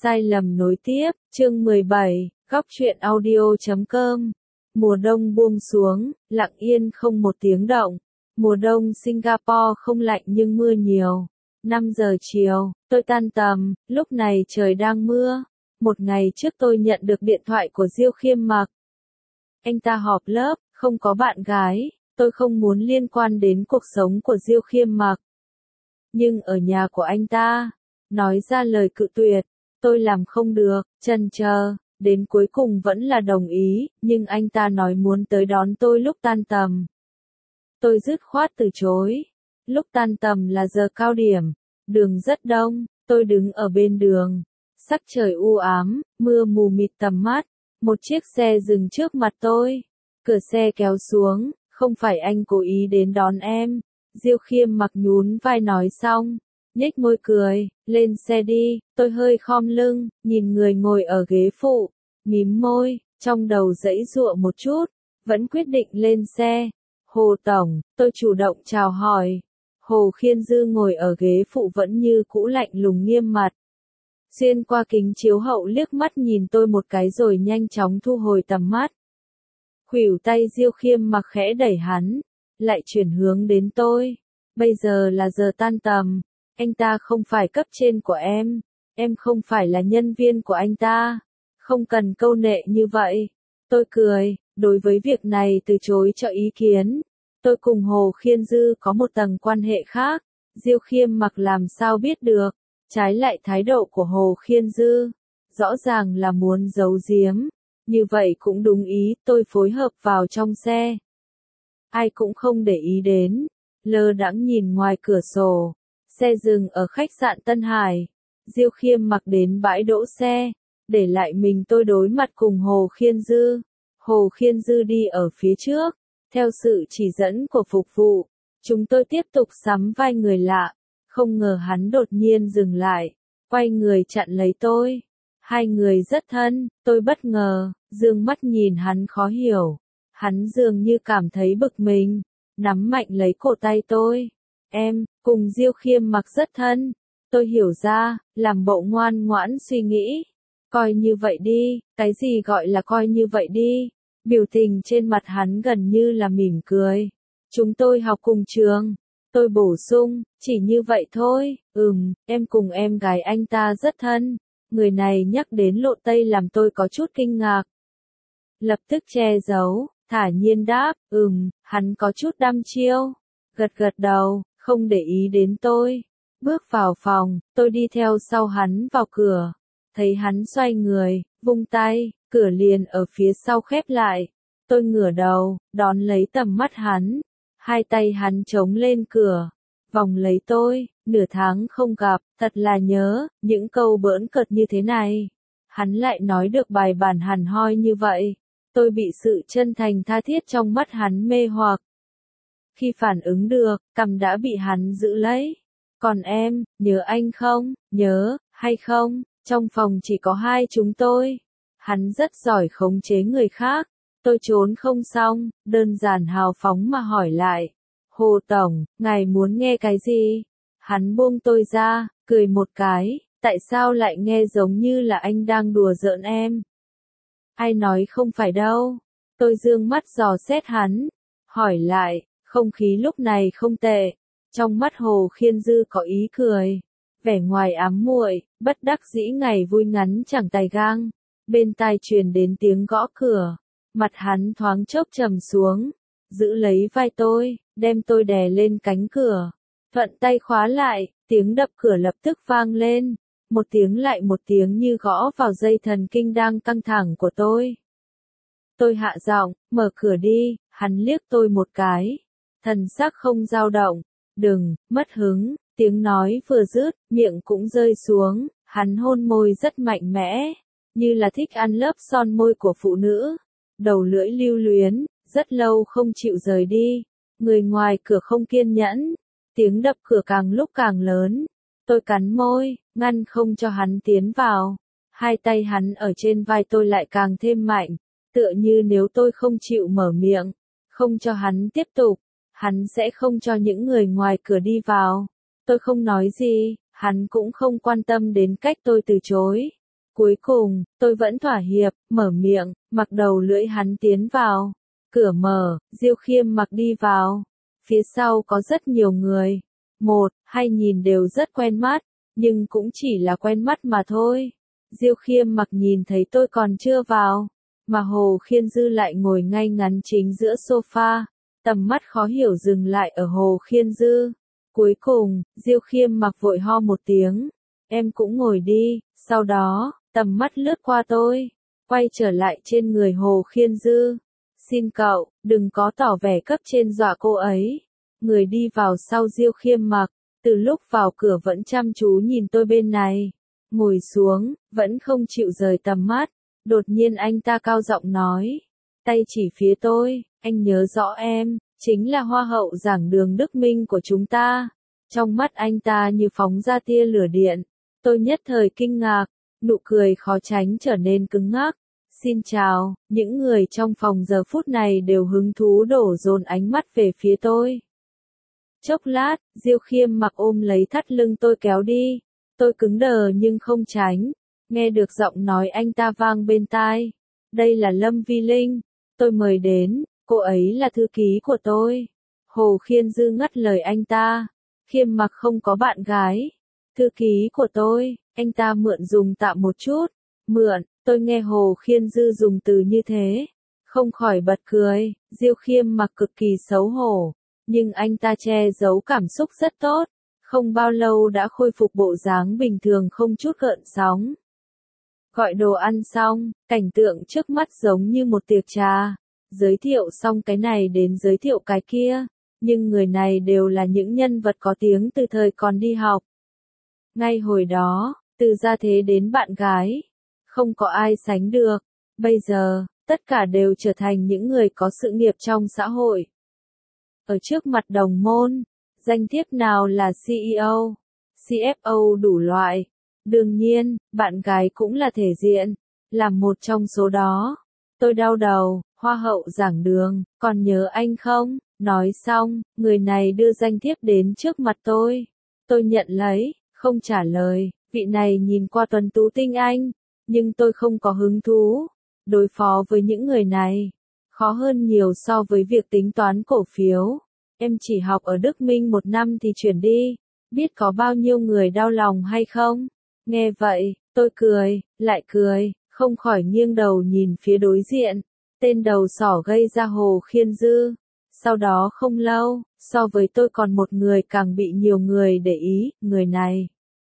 Sai lầm nối tiếp, chương 17, góc truyện audio.com. Mùa đông buông xuống, lặng yên không một tiếng động. Mùa đông Singapore không lạnh nhưng mưa nhiều. 5 giờ chiều, tôi tan tầm, lúc này trời đang mưa. Một ngày trước tôi nhận được điện thoại của Diêu Khiêm Mặc. Anh ta họp lớp, không có bạn gái, tôi không muốn liên quan đến cuộc sống của Diêu Khiêm Mặc. Nhưng ở nhà của anh ta, nói ra lời cự tuyệt, tôi làm không được, chần chờ, đến cuối cùng vẫn là đồng ý, nhưng anh ta nói muốn tới đón tôi lúc tan tầm. Tôi dứt khoát từ chối. Lúc tan tầm là giờ cao điểm, đường rất đông, tôi đứng ở bên đường. Sắc trời u ám, mưa mù mịt tầm mắt, một chiếc xe dừng trước mặt tôi. Cửa xe kéo xuống, không phải anh cố ý đến đón em. Diêu Khiêm Mặc nhún vai nói xong, nhếch môi cười, lên xe đi. Tôi hơi khom lưng, nhìn người ngồi ở ghế phụ, mím môi, trong đầu giãy giụa một chút, vẫn quyết định lên xe. Hồ Tổng, tôi chủ động chào hỏi. Hồ Khiên Dư ngồi ở ghế phụ vẫn như cũ lạnh lùng nghiêm mặt. Xuyên qua kính chiếu hậu liếc mắt nhìn tôi một cái rồi nhanh chóng thu hồi tầm mắt. Khuỷu tay Diêu Khiêm Mặc khẽ đẩy hắn, lại chuyển hướng đến tôi. Bây giờ là giờ tan tầm, anh ta không phải cấp trên của em không phải là nhân viên của anh ta, không cần câu nệ như vậy. Tôi cười, đối với việc này từ chối cho ý kiến. Tôi cùng Hồ Khiên Dư có một tầng quan hệ khác, Diêu Khiêm Mặc làm sao biết được, trái lại thái độ của Hồ Khiên Dư, rõ ràng là muốn giấu giếm. Như vậy cũng đúng ý, tôi phối hợp vào trong xe. Ai cũng không để ý đến, lơ đãng nhìn ngoài cửa sổ. Xe dừng ở khách sạn Tân Hải. Diêu Khiêm Mặc đến bãi đỗ xe, để lại mình tôi đối mặt cùng Hồ Khiên Dư. Hồ Khiên Dư đi ở phía trước, theo sự chỉ dẫn của phục vụ. Chúng tôi tiếp tục sắm vai người lạ, không ngờ hắn đột nhiên dừng lại, quay người chặn lấy tôi. Hai người rất thân, tôi bất ngờ, dương mắt nhìn hắn khó hiểu. Hắn dường như cảm thấy bực mình, nắm mạnh lấy cổ tay tôi. Em, cùng Diêu Khiêm Mặc rất thân. Tôi hiểu ra, làm bộ ngoan ngoãn suy nghĩ. Coi như vậy đi, cái gì gọi là coi như vậy đi. Biểu tình trên mặt hắn gần như là mỉm cười. Chúng tôi học cùng trường. Tôi bổ sung, chỉ như vậy thôi. Em cùng em gái anh ta rất thân. Người này nhắc đến Lộ Tây làm tôi có chút kinh ngạc. Lập tức che giấu, thả nhiên đáp, hắn có chút đăm chiêu. Gật gật đầu, không để ý đến tôi. Bước vào phòng, tôi đi theo sau hắn vào cửa. Thấy hắn xoay người, vung tay, cửa liền ở phía sau khép lại. Tôi ngửa đầu, đón lấy tầm mắt hắn. Hai tay hắn chống lên cửa, vòng lấy tôi. Nửa tháng không gặp, thật là nhớ, những câu bỡn cợt như thế này. Hắn lại nói được bài bản hẳn hoi như vậy. Tôi bị sự chân thành tha thiết trong mắt hắn mê hoặc. Khi phản ứng được, cằm đã bị hắn giữ lấy. Còn em, nhớ anh không, nhớ, hay không? Trong phòng chỉ có hai chúng tôi. Hắn rất giỏi khống chế người khác. Tôi trốn không xong, đơn giản hào phóng mà hỏi lại. Hồ Tổng, ngài muốn nghe cái gì? Hắn buông tôi ra, cười một cái, tại sao lại nghe giống như là anh đang đùa giỡn em? Ai nói không phải đâu. Tôi dương mắt dò xét hắn, hỏi lại, không khí lúc này không tệ. Trong mắt Hồ Khiên Dư có ý cười, vẻ ngoài ám muội, bất đắc dĩ ngày vui ngắn chẳng tài gang. Bên tai truyền đến tiếng gõ cửa, mặt hắn thoáng chốc trầm xuống, giữ lấy vai tôi, đem tôi đè lên cánh cửa. Thuận tay khóa lại, tiếng đập cửa lập tức vang lên, một tiếng lại một tiếng như gõ vào dây thần kinh đang căng thẳng của tôi. Tôi hạ giọng, mở cửa đi. Hắn liếc tôi một cái, thần sắc không dao động. Đừng, mất hứng. Tiếng nói vừa dứt, miệng cũng rơi xuống. Hắn hôn môi rất mạnh mẽ, như là thích ăn lớp son môi của phụ nữ. Đầu lưỡi lưu luyến, rất lâu không chịu rời đi. Người ngoài cửa không kiên nhẫn. Tiếng đập cửa càng lúc càng lớn. Tôi cắn môi, ngăn không cho hắn tiến vào. Hai tay hắn ở trên vai tôi lại càng thêm mạnh, tựa như nếu tôi không chịu mở miệng, không cho hắn tiếp tục, hắn sẽ không cho những người ngoài cửa đi vào. Tôi không nói gì, hắn cũng không quan tâm đến cách tôi từ chối. Cuối cùng, tôi vẫn thỏa hiệp, mở miệng, mặc đầu lưỡi hắn tiến vào. Cửa mở, Diêu Khiêm mặc đi vào. Phía sau có rất nhiều người. Một, hai nhìn đều rất quen mắt, nhưng cũng chỉ là quen mắt mà thôi. Diêu Khiêm mặc nhìn thấy tôi còn chưa vào, mà Hồ Khiên Dư lại ngồi ngay ngắn chính giữa sofa, tầm mắt khó hiểu dừng lại ở Hồ Khiên Dư. Cuối cùng, Diêu Khiêm mặc vội ho một tiếng, em cũng ngồi đi, sau đó, tầm mắt lướt qua tôi, quay trở lại trên người Hồ Khiên Dư. Xin cậu, đừng có tỏ vẻ cấp trên dọa cô ấy. Người đi vào sau Diêu Khiêm mặc, từ lúc vào cửa vẫn chăm chú nhìn tôi bên này. Ngồi xuống, vẫn không chịu rời tầm mắt. Đột nhiên anh ta cao giọng nói, tay chỉ phía tôi, anh nhớ rõ em, chính là hoa hậu giảng đường Đức Minh của chúng ta. Trong mắt anh ta như phóng ra tia lửa điện. Tôi nhất thời kinh ngạc, nụ cười khó tránh trở nên cứng ngắc. Xin chào, những người trong phòng giờ phút này đều hứng thú đổ dồn ánh mắt về phía tôi. Chốc lát, Diêu Khiêm mặc ôm lấy thắt lưng tôi kéo đi. Tôi cứng đờ nhưng không tránh. Nghe được giọng nói anh ta vang bên tai. Đây là Lâm Vi Linh. Tôi mời đến, cô ấy là thư ký của tôi. Hồ Khiên Dư ngắt lời anh ta. Khiêm mặc không có bạn gái. Thư ký của tôi, anh ta mượn dùng tạm một chút. Mượn, tôi nghe Hồ Khiên Dư dùng từ như thế. Không khỏi bật cười, Diêu Khiêm mặc cực kỳ xấu hổ. Nhưng anh ta che giấu cảm xúc rất tốt. Không bao lâu đã khôi phục bộ dáng bình thường không chút gợn sóng. Gọi đồ ăn xong, cảnh tượng trước mắt giống như một tiệc trà. Giới thiệu xong cái này đến giới thiệu cái kia. Nhưng người này đều là những nhân vật có tiếng từ thời còn đi học. Ngay hồi đó, từ gia thế đến bạn gái, không có ai sánh được. Bây giờ, tất cả đều trở thành những người có sự nghiệp trong xã hội. Ở trước mặt đồng môn, danh thiếp nào là CEO, CFO đủ loại. Đương nhiên, bạn gái cũng là thể diện, làm một trong số đó. Tôi đau đầu, hoa hậu giảng đường, còn nhớ anh không? Nói xong, người này đưa danh thiếp đến trước mặt tôi. Tôi nhận lấy, không trả lời, vị này nhìn qua tuấn tú tinh anh, nhưng tôi không có hứng thú. Đối phó với những người này, khó hơn nhiều so với việc tính toán cổ phiếu. Em chỉ học ở Đức Minh 1 năm thì chuyển đi, biết có bao nhiêu người đau lòng hay không? Nghe vậy, tôi cười, lại cười, không khỏi nghiêng đầu nhìn phía đối diện. Tên đầu sỏ gây ra Hồ Khiên Dư. Sau đó không lâu, so với tôi còn một người càng bị nhiều người để ý, người này.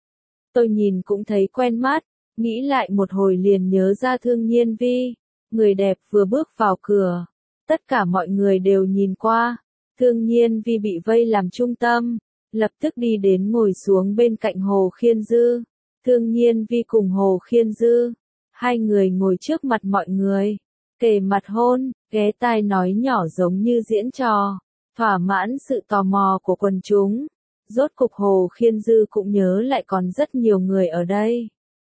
Tôi nhìn cũng thấy quen mắt, nghĩ lại một hồi liền nhớ ra Thương Nhiên Vi. Người đẹp vừa bước vào cửa. Tất cả mọi người đều nhìn qua. Thương Nhiên Vi bị vây làm trung tâm. Lập tức đi đến ngồi xuống bên cạnh Hồ Khiên Dư. Thương Nhiên Vi cùng Hồ Khiên Dư. Hai người ngồi trước mặt mọi người. Kề mặt hôn, ghé tai nói nhỏ giống như diễn trò. Thỏa mãn sự tò mò của quần chúng. Rốt cục Hồ Khiên Dư cũng nhớ lại còn rất nhiều người ở đây.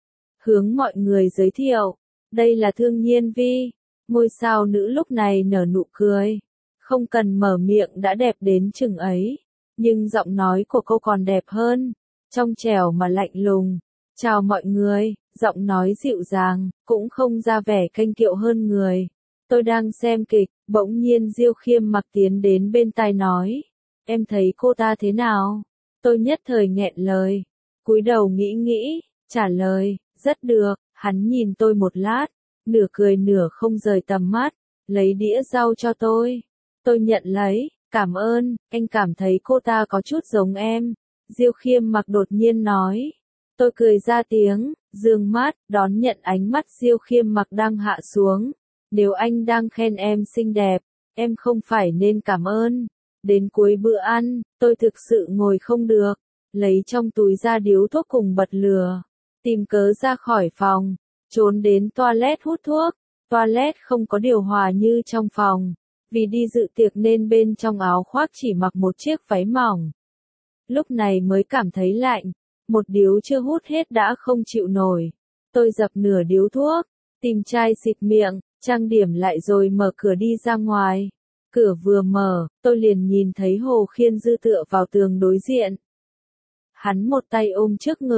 Hướng mọi người giới thiệu. Đây là Thương Nhiên Vi. Ngôi sao nữ lúc này nở nụ cười. Không cần mở miệng đã đẹp đến chừng ấy. Nhưng giọng nói của cô còn đẹp hơn. Trong trẻo mà lạnh lùng. Chào mọi người, giọng nói dịu dàng, cũng không ra vẻ kênh kiệu hơn người. Tôi đang xem kịch, bỗng nhiên Diêu Khiêm mặc tiến đến bên tai nói. Em thấy cô ta thế nào? Tôi nhất thời nghẹn lời. Cúi đầu nghĩ, trả lời, rất được. Hắn nhìn tôi một lát, nửa cười nửa không rời tầm mắt, lấy đĩa rau cho tôi. Tôi nhận lấy, cảm ơn, anh cảm thấy cô ta có chút giống em. Diêu Khiêm mặc đột nhiên nói. Tôi cười ra tiếng, dương mắt, đón nhận ánh mắt Diêu Khiêm mặc đang hạ xuống. Nếu anh đang khen em xinh đẹp, em không phải nên cảm ơn. Đến cuối bữa ăn, tôi thực sự ngồi không được, lấy trong túi ra điếu thuốc cùng bật lửa, tìm cớ ra khỏi phòng, trốn đến toilet hút thuốc. Toilet không có điều hòa như trong phòng, vì đi dự tiệc nên bên trong áo khoác chỉ mặc một chiếc váy mỏng. Lúc này mới cảm thấy lạnh, một điếu chưa hút hết đã không chịu nổi. Tôi dập nửa điếu thuốc, tìm chai xịt miệng, trang điểm lại rồi mở cửa đi ra ngoài. Cửa vừa mở, tôi liền nhìn thấy Hồ Khiên Dư tựa vào tường đối diện. Hắn một tay ôm trước ngực,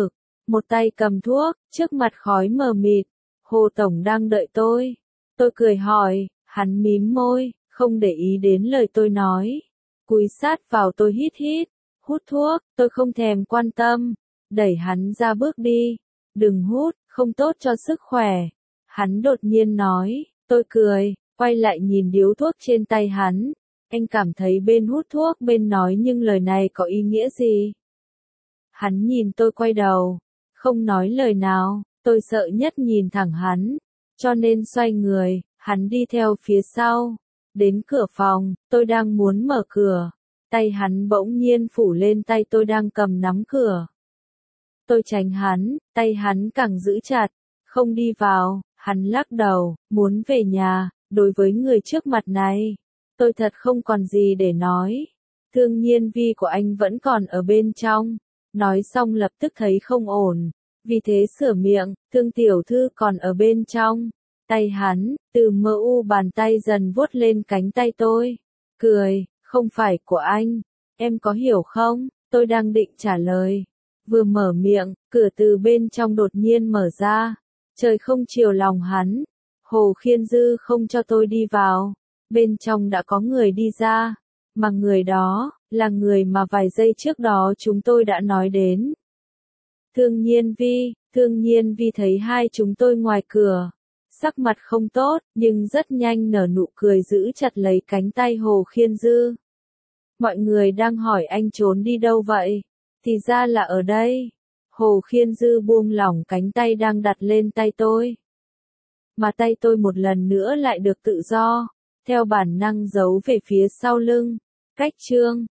một tay cầm thuốc, trước mặt khói mờ mịt. Hồ Tổng đang đợi tôi. Tôi cười hỏi, hắn mím môi, không để ý đến lời tôi nói. Cúi sát vào tôi hít hít, hút thuốc, tôi không thèm quan tâm, đẩy hắn ra bước đi. Đừng hút, không tốt cho sức khỏe. Hắn đột nhiên nói, tôi cười, quay lại nhìn điếu thuốc trên tay hắn. Anh cảm thấy bên hút thuốc bên nói nhưng lời này có ý nghĩa gì? Hắn nhìn tôi quay đầu, không nói lời nào, tôi sợ nhất nhìn thẳng hắn, cho nên xoay người, hắn đi theo phía sau. Đến cửa phòng, tôi đang muốn mở cửa, tay hắn bỗng nhiên phủ lên tay tôi đang cầm nắm cửa. Tôi tránh hắn, tay hắn càng giữ chặt, không đi vào, hắn lắc đầu, muốn về nhà. Đối với người trước mặt này, tôi thật không còn gì để nói. Thương Nhiên Vi của anh vẫn còn ở bên trong. Nói xong lập tức thấy không ổn, vì thế sửa miệng, Thương tiểu thư còn ở bên trong. Tay hắn, từ mờ u bàn tay dần vuốt lên cánh tay tôi. Cười, không phải của anh, em có hiểu không? Tôi đang định trả lời. Vừa mở miệng, cửa từ bên trong đột nhiên mở ra. Trời không chiều lòng hắn. Hồ Khiên Dư không cho tôi đi vào. Bên trong đã có người đi ra. Mà người đó, là người mà vài giây trước đó chúng tôi đã nói đến. Thương Nhiên Vi thấy hai chúng tôi ngoài cửa. Sắc mặt không tốt, nhưng rất nhanh nở nụ cười giữ chặt lấy cánh tay Hồ Khiên Dư. Mọi người đang hỏi anh trốn đi đâu vậy? Thì ra là ở đây. Hồ Khiên Dư buông lỏng cánh tay đang đặt lên tay tôi. Mà tay tôi một lần nữa lại được tự do, theo bản năng giấu về phía sau lưng. Cách chương